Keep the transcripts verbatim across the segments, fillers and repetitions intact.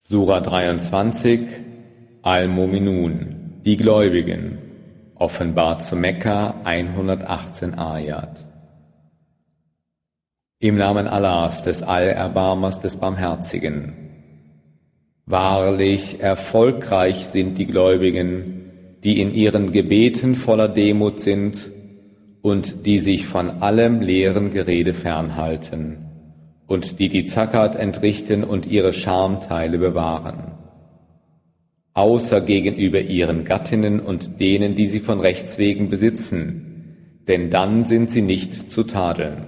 Sura dreiundzwanzig, Al-Mu'minun, die Gläubigen, offenbart zu Mekka, hundertachtzehn Ayat. Im Namen Allahs, des Allerbarmers, des Barmherzigen. Wahrlich, erfolgreich sind die Gläubigen, die in ihren Gebeten voller Demut sind und die sich von allem leeren Gerede fernhalten und die die Zakat entrichten und ihre Schamteile bewahren, außer gegenüber ihren Gattinnen und denen, die sie von Rechts wegen besitzen, denn dann sind sie nicht zu tadeln.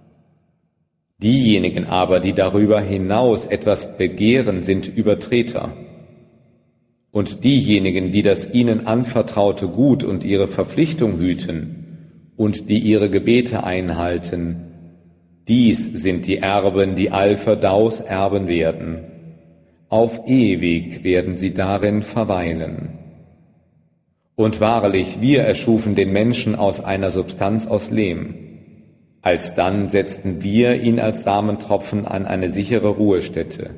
Diejenigen aber, die darüber hinaus etwas begehren, sind Übertreter. Und diejenigen, die das ihnen anvertraute Gut und ihre Verpflichtung hüten und die ihre Gebete einhalten, dies sind die Erben, die Al-Firdaus erben werden. Auf ewig werden sie darin verweilen. Und wahrlich, wir erschufen den Menschen aus einer Substanz aus Lehm. Alsdann setzten wir ihn als Samentropfen an eine sichere Ruhestätte.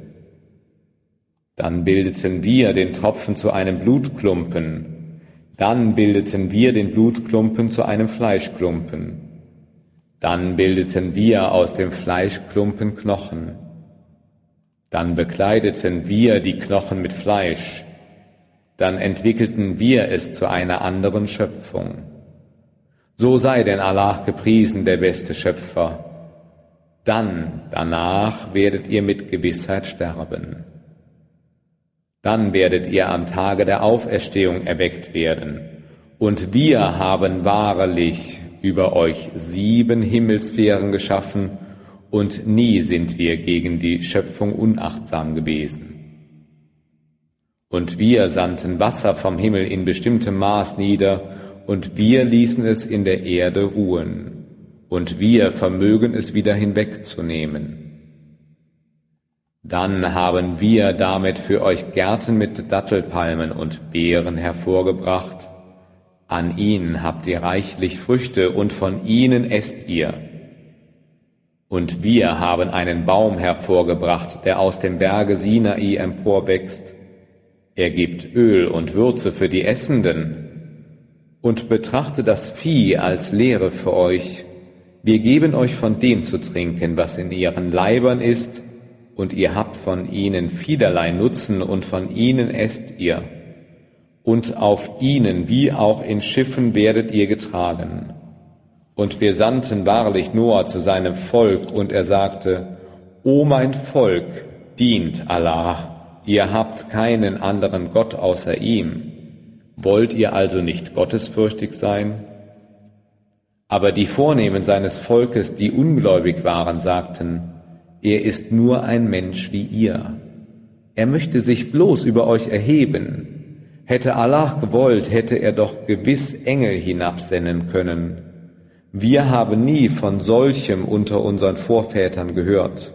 Dann bildeten wir den Tropfen zu einem Blutklumpen. Dann bildeten wir den Blutklumpen zu einem Fleischklumpen. Dann bildeten wir aus dem Fleischklumpen Knochen. Dann bekleideten wir die Knochen mit Fleisch. Dann entwickelten wir es zu einer anderen Schöpfung. So sei denn Allah gepriesen, der beste Schöpfer. Dann, danach werdet ihr mit Gewissheit sterben. Dann werdet ihr am Tage der Auferstehung erweckt werden. Und wir haben wahrlich über euch sieben Himmelssphären geschaffen, und nie sind wir gegen die Schöpfung unachtsam gewesen. Und wir sandten Wasser vom Himmel in bestimmtem Maß nieder, und wir ließen es in der Erde ruhen, und wir vermögen es wieder hinwegzunehmen. Dann haben wir damit für euch Gärten mit Dattelpalmen und Beeren hervorgebracht. An ihnen habt ihr reichlich Früchte, und von ihnen esst ihr. Und wir haben einen Baum hervorgebracht, der aus dem Berge Sinai emporwächst. Er gibt Öl und Würze für die Essenden. Und betrachtet das Vieh als Lehre für euch. Wir geben euch von dem zu trinken, was in ihren Leibern ist, und ihr habt von ihnen vielerlei Nutzen, und von ihnen esst ihr. Und auf ihnen wie auch in Schiffen werdet ihr getragen. Und wir sandten wahrlich Noah zu seinem Volk, und er sagte, O mein Volk, dient Allah, ihr habt keinen anderen Gott außer ihm. Wollt ihr also nicht gottesfürchtig sein? Aber die Vornehmen seines Volkes, die ungläubig waren, sagten, er ist nur ein Mensch wie ihr. Er möchte sich bloß über euch erheben. Hätte Allah gewollt, hätte er doch gewiss Engel hinabsenden können. Wir haben nie von solchem unter unseren Vorvätern gehört.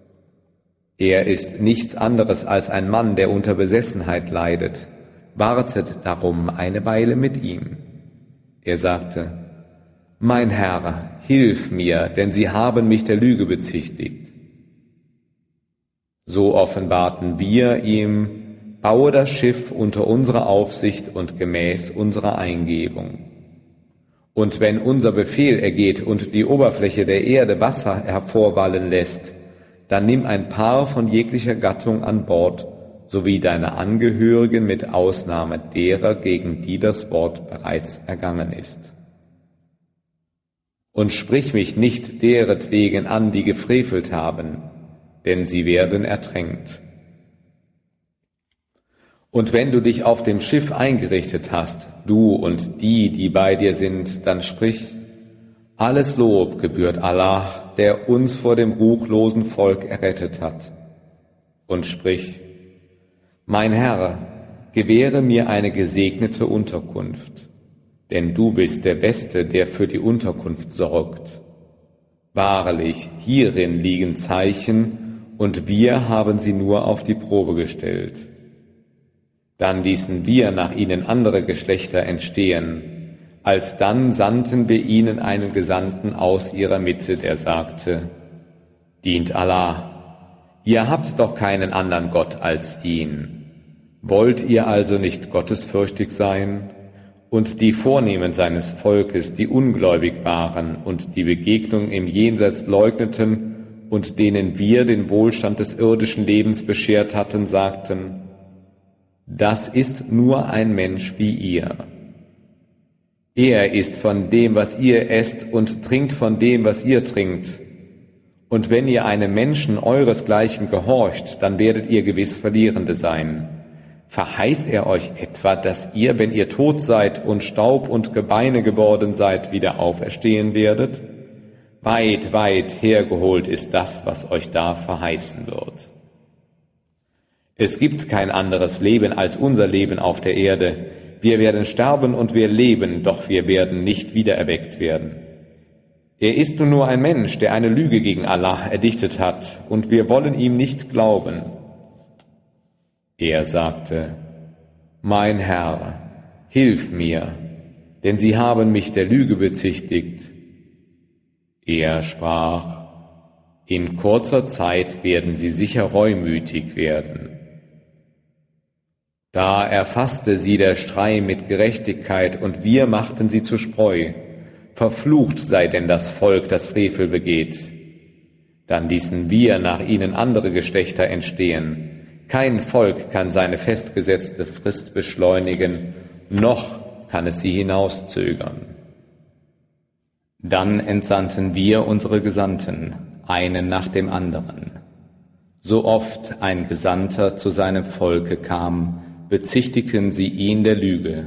Er ist nichts anderes als ein Mann, der unter Besessenheit leidet. Wartet darum eine Weile mit ihm. Er sagte, mein Herr, hilf mir, denn sie haben mich der Lüge bezichtigt. So offenbarten wir ihm, baue das Schiff unter unserer Aufsicht und gemäß unserer Eingebung. Und wenn unser Befehl ergeht und die Oberfläche der Erde Wasser hervorwallen lässt, dann nimm ein Paar von jeglicher Gattung an Bord, sowie deine Angehörigen mit Ausnahme derer, gegen die das Wort bereits ergangen ist. Und sprich mich nicht deretwegen an, die gefrevelt haben, denn sie werden ertränkt. Und wenn du dich auf dem Schiff eingerichtet hast, du und die, die bei dir sind, dann sprich, alles Lob gebührt Allah, der uns vor dem ruchlosen Volk errettet hat. Und sprich, mein Herr, gewähre mir eine gesegnete Unterkunft, denn du bist der Beste, der für die Unterkunft sorgt. Wahrlich, hierin liegen Zeichen, und wir haben sie nur auf die Probe gestellt. Dann ließen wir nach ihnen andere Geschlechter entstehen. Alsdann sandten wir ihnen einen Gesandten aus ihrer Mitte, der sagte, dient Allah. Ihr habt doch keinen anderen Gott als ihn. Wollt ihr also nicht gottesfürchtig sein und die Vornehmen seines Volkes, die ungläubig waren und die Begegnung im Jenseits leugneten und denen wir den Wohlstand des irdischen Lebens beschert hatten, sagten: Das ist nur ein Mensch wie ihr. Er isst von dem, was ihr esst, und trinkt von dem, was ihr trinkt. Und wenn ihr einem Menschen euresgleichen gehorcht, dann werdet ihr gewiss Verlierende sein. Verheißt er euch etwa, dass ihr, wenn ihr tot seid und Staub und Gebeine geworden seid, wieder auferstehen werdet? Weit, weit hergeholt ist das, was euch da verheißen wird. Es gibt kein anderes Leben als unser Leben auf der Erde. Wir werden sterben und wir leben, doch wir werden nicht wiedererweckt werden. Er ist nun nur ein Mensch, der eine Lüge gegen Allah erdichtet hat, und wir wollen ihm nicht glauben. Er sagte: Mein Herr, hilf mir, denn sie haben mich der Lüge bezichtigt. Er sprach: In kurzer Zeit werden sie sicher reumütig werden. Da erfasste sie der Schrei mit Gerechtigkeit, und wir machten sie zur Spreu. Verflucht sei denn das Volk, das Frevel begeht. Dann ließen wir nach ihnen andere Geschlechter entstehen. Kein Volk kann seine festgesetzte Frist beschleunigen, noch kann es sie hinauszögern. Dann entsandten wir unsere Gesandten, einen nach dem anderen. So oft ein Gesandter zu seinem Volke kam, bezichtigten sie ihn der Lüge.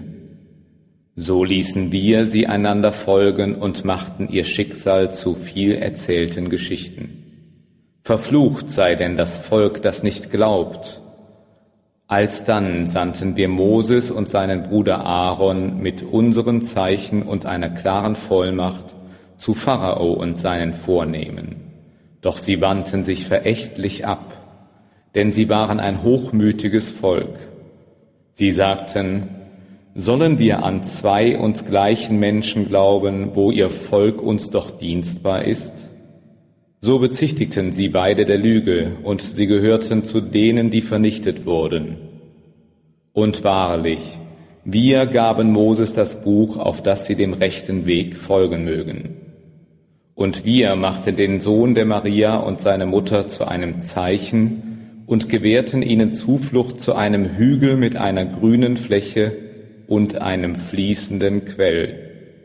So ließen wir sie einander folgen und machten ihr Schicksal zu viel erzählten Geschichten. Verflucht sei denn das Volk, das nicht glaubt. Alsdann sandten wir Moses und seinen Bruder Aaron mit unseren Zeichen und einer klaren Vollmacht zu Pharao und seinen Vornehmen. Doch sie wandten sich verächtlich ab, denn sie waren ein hochmütiges Volk. Sie sagten: Sollen wir an zwei uns gleichen Menschen glauben, wo ihr Volk uns doch dienstbar ist? So bezichtigten sie beide der Lüge, und sie gehörten zu denen, die vernichtet wurden. Und wahrlich, wir gaben Moses das Buch, auf das sie dem rechten Weg folgen mögen. Und wir machten den Sohn der Maria und seine Mutter zu einem Zeichen und gewährten ihnen Zuflucht zu einem Hügel mit einer grünen Fläche und einem fließenden Quell.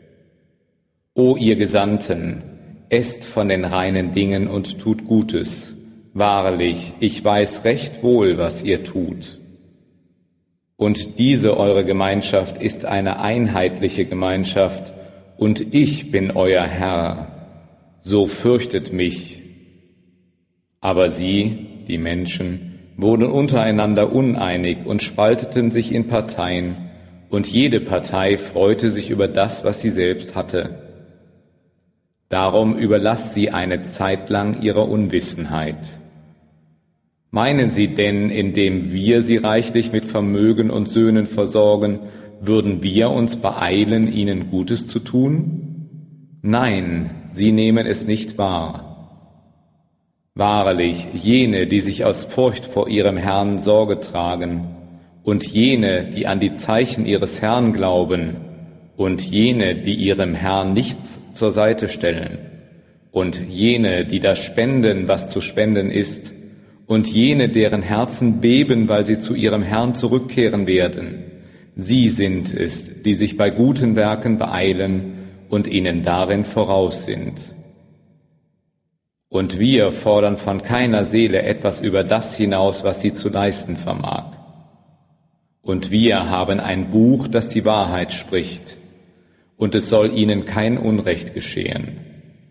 O ihr Gesandten, esst von den reinen Dingen und tut Gutes. Wahrlich, ich weiß recht wohl, was ihr tut. Und diese eure Gemeinschaft ist eine einheitliche Gemeinschaft, und ich bin euer Herr. So fürchtet mich. Aber sie, die Menschen, wurden untereinander uneinig und spalteten sich in Parteien, und jede Partei freute sich über das, was sie selbst hatte. Darum überlasst sie eine Zeit lang ihrer Unwissenheit. Meinen sie denn, indem wir sie reichlich mit Vermögen und Söhnen versorgen, würden wir uns beeilen, ihnen Gutes zu tun? Nein, sie nehmen es nicht wahr. Wahrlich, jene, die sich aus Furcht vor ihrem Herrn Sorge tragen, und jene, die an die Zeichen ihres Herrn glauben, und jene, die ihrem Herrn nichts zur Seite stellen, und jene, die das spenden, was zu spenden ist, und jene, deren Herzen beben, weil sie zu ihrem Herrn zurückkehren werden, sie sind es, die sich bei guten Werken beeilen und ihnen darin voraus sind. Und wir fordern von keiner Seele etwas über das hinaus, was sie zu leisten vermag. Und wir haben ein Buch, das die Wahrheit spricht, und es soll ihnen kein Unrecht geschehen.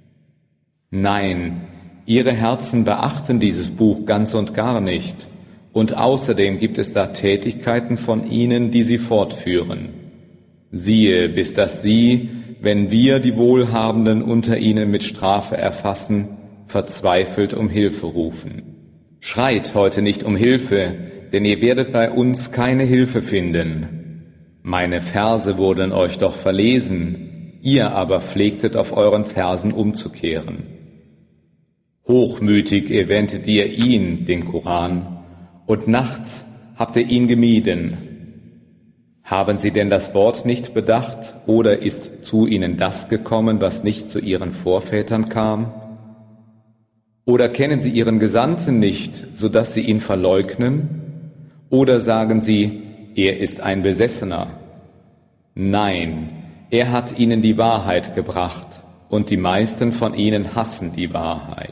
Nein, ihre Herzen beachten dieses Buch ganz und gar nicht, und außerdem gibt es da Tätigkeiten von ihnen, die sie fortführen. Siehe, bis dass sie, wenn wir die Wohlhabenden unter ihnen mit Strafe erfassen, verzweifelt um Hilfe rufen. Schreit heute nicht um Hilfe, denn ihr werdet bei uns keine Hilfe finden. Meine Verse wurden euch doch verlesen, ihr aber pflegtet auf euren Versen umzukehren. Hochmütig erwähntet ihr ihn, den Koran, und nachts habt ihr ihn gemieden. Haben sie denn das Wort nicht bedacht, oder ist zu ihnen das gekommen, was nicht zu ihren Vorvätern kam? Oder kennen sie ihren Gesandten nicht, so dass sie ihn verleugnen? Oder sagen sie, er ist ein Besessener? Nein, er hat ihnen die Wahrheit gebracht, und die meisten von ihnen hassen die Wahrheit.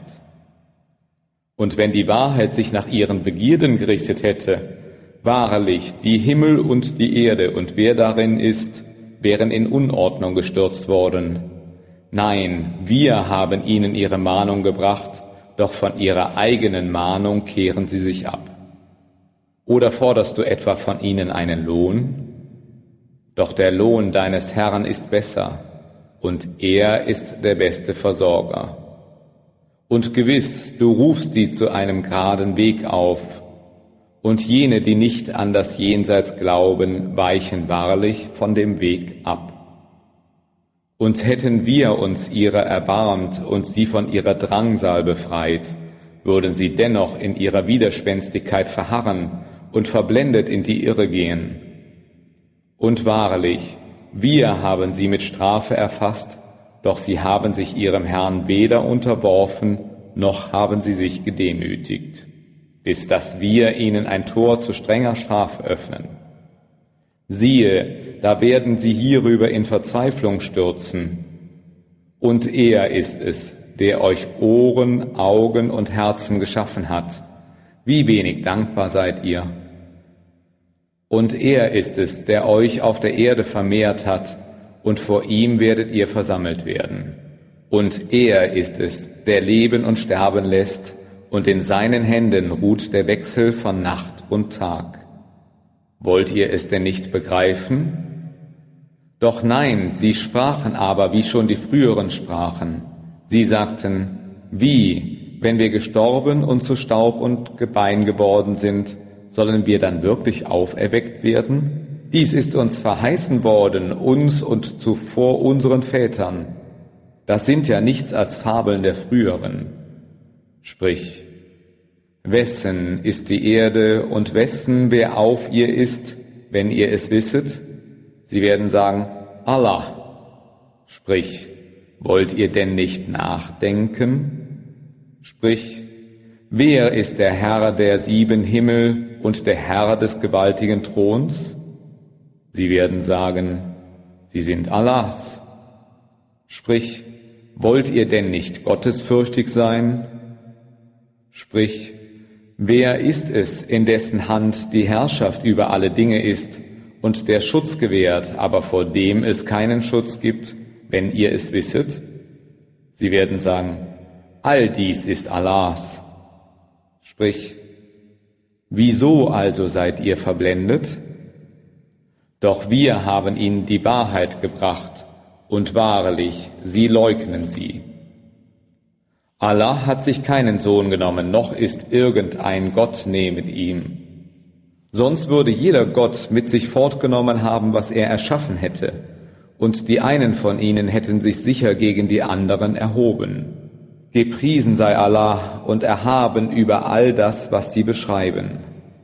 Und wenn die Wahrheit sich nach ihren Begierden gerichtet hätte, wahrlich, die Himmel und die Erde und wer darin ist, wären in Unordnung gestürzt worden. Nein, wir haben ihnen ihre Mahnung gebracht, doch von ihrer eigenen Mahnung kehren sie sich ab. Oder forderst du etwa von ihnen einen Lohn? Doch der Lohn deines Herrn ist besser, und er ist der beste Versorger. Und gewiss, du rufst sie zu einem geraden Weg auf, und jene, die nicht an das Jenseits glauben, weichen wahrlich von dem Weg ab. Und hätten wir uns ihrer erbarmt und sie von ihrer Drangsal befreit, würden sie dennoch in ihrer Widerspenstigkeit verharren und verblendet in die Irre gehen. Und wahrlich, wir haben sie mit Strafe erfasst, doch sie haben sich ihrem Herrn weder unterworfen, noch haben sie sich gedemütigt, bis dass wir ihnen ein Tor zu strenger Strafe öffnen. Siehe, da werden sie hierüber in Verzweiflung stürzen. Und er ist es, der euch Ohren, Augen und Herzen geschaffen hat. Wie wenig dankbar seid ihr. Und er ist es, der euch auf der Erde vermehrt hat, und vor ihm werdet ihr versammelt werden. Und er ist es, der Leben und Sterben lässt, und in seinen Händen ruht der Wechsel von Nacht und Tag. Wollt ihr es denn nicht begreifen? Doch nein, sie sprachen aber, wie schon die früheren sprachen. Sie sagten, wie, wenn wir gestorben und zu Staub und Gebein geworden sind, sollen wir dann wirklich auferweckt werden? Dies ist uns verheißen worden, uns und zuvor unseren Vätern. Das sind ja nichts als Fabeln der früheren. Sprich, wessen ist die Erde und wessen, wer auf ihr ist, wenn ihr es wisset? Sie werden sagen, Allah. Sprich, wollt ihr denn nicht nachdenken? Sprich, wer ist der Herr der sieben Himmel und der Herr des gewaltigen Throns? Sie werden sagen, sie sind Allahs. Sprich, wollt ihr denn nicht gottesfürchtig sein? Sprich, wer ist es, in dessen Hand die Herrschaft über alle Dinge ist und der Schutz gewährt, aber vor dem es keinen Schutz gibt, wenn ihr es wisset? Sie werden sagen, all dies ist Allahs. Sprich, wieso also seid ihr verblendet? Doch wir haben ihnen die Wahrheit gebracht, und wahrlich, sie leugnen sie. Allah hat sich keinen Sohn genommen, noch ist irgendein Gott neben ihm. Sonst würde jeder Gott mit sich fortgenommen haben, was er erschaffen hätte, und die einen von ihnen hätten sich sicher gegen die anderen erhoben. Gepriesen sei Allah und erhaben über all das, was sie beschreiben.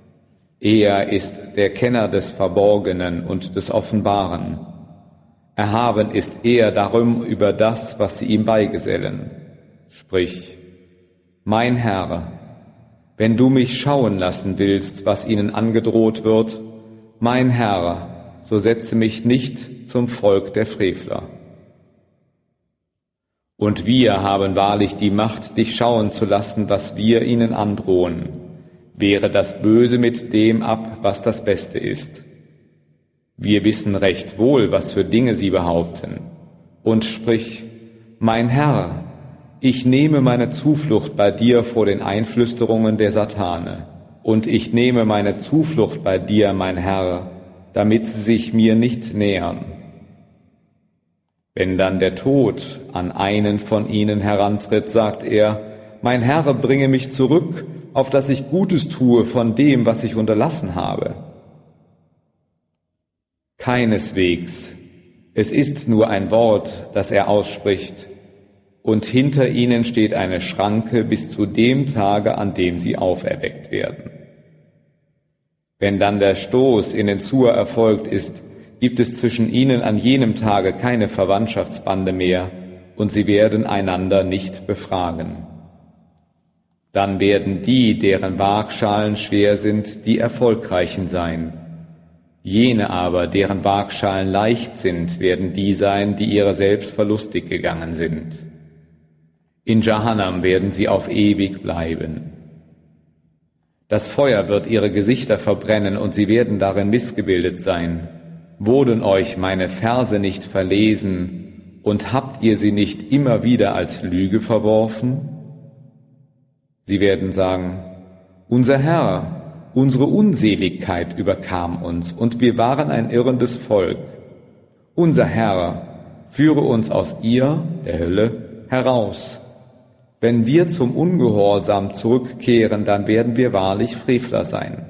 Er ist der Kenner des Verborgenen und des Offenbaren. Erhaben ist er darum über das, was sie ihm beigesellen. Sprich, mein Herr, wenn du mich schauen lassen willst, was ihnen angedroht wird, mein Herr, so setze mich nicht zum Volk der Frevler. Und wir haben wahrlich die Macht, dich schauen zu lassen, was wir ihnen androhen. Wehre das Böse mit dem ab, was das Beste ist. Wir wissen recht wohl, was für Dinge sie behaupten. Und sprich, mein Herr, ich nehme meine Zuflucht bei dir vor den Einflüsterungen der Satane. Und ich nehme meine Zuflucht bei dir, mein Herr, damit sie sich mir nicht nähern. Wenn dann der Tod an einen von ihnen herantritt, sagt er, mein Herr, bringe mich zurück, auf dass ich Gutes tue von dem, was ich unterlassen habe. Keineswegs, es ist nur ein Wort, das er ausspricht. und hinter ihnen steht eine Schranke bis zu dem Tage, an dem sie auferweckt werden. Wenn dann der Stoß in den Sur erfolgt ist, gibt es zwischen ihnen an jenem Tage keine Verwandtschaftsbande mehr, und sie werden einander nicht befragen. Dann werden die, deren Waagschalen schwer sind, die Erfolgreichen sein. Jene aber, deren Waagschalen leicht sind, werden die sein, die ihrer selbst verlustig gegangen sind. In Jahannam werden sie auf ewig bleiben. Das Feuer wird ihre Gesichter verbrennen und sie werden darin missgebildet sein. Wurden euch meine Verse nicht verlesen und habt ihr sie nicht immer wieder als Lüge verworfen? Sie werden sagen, unser Herr, unsere Unseligkeit überkam uns und wir waren ein irrendes Volk. Unser Herr, führe uns aus ihr, der Hölle, heraus. Wenn wir zum Ungehorsam zurückkehren, dann werden wir wahrlich Frevler sein.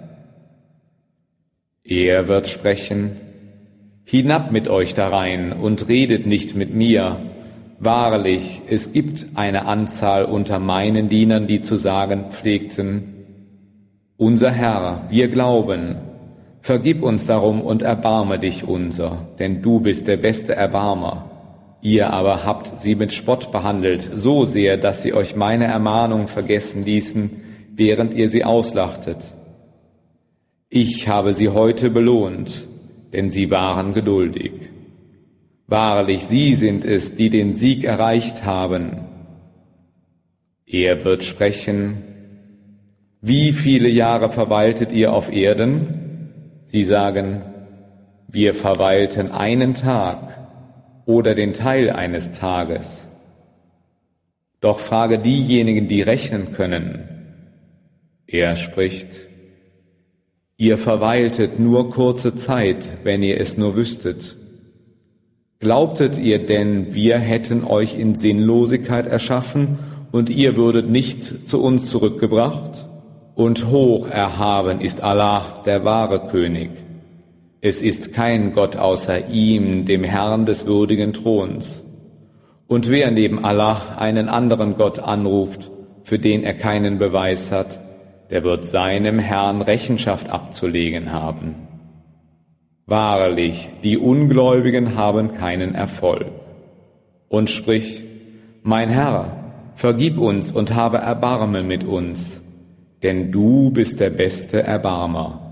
Er wird sprechen, hinab mit euch darein und redet nicht mit mir. Wahrlich, es gibt eine Anzahl unter meinen Dienern, die zu sagen pflegten, unser Herr, wir glauben, vergib uns darum und erbarme dich unser, denn du bist der beste Erbarmer. Ihr aber habt sie mit Spott behandelt, so sehr, dass sie euch meine Ermahnung vergessen ließen, während ihr sie auslachtet. Ich habe sie heute belohnt, denn sie waren geduldig. Wahrlich, sie sind es, die den Sieg erreicht haben. Er wird sprechen, wie viele Jahre verweiltet ihr auf Erden? Sie sagen, wir verweilten einen Tag oder den Teil eines Tages. Doch frage diejenigen, die rechnen können. Er spricht, ihr verweiltet nur kurze Zeit, wenn ihr es nur wüsstet. Glaubtet ihr denn, wir hätten euch in Sinnlosigkeit erschaffen und ihr würdet nicht zu uns zurückgebracht? Und hoch erhaben ist Allah, der wahre König. Es ist kein Gott außer ihm, dem Herrn des würdigen Throns. Und wer neben Allah einen anderen Gott anruft, für den er keinen Beweis hat, der wird seinem Herrn Rechenschaft abzulegen haben. Wahrlich, die Ungläubigen haben keinen Erfolg. Und sprich, mein Herr, vergib uns und habe Erbarmen mit uns, denn du bist der beste Erbarmer.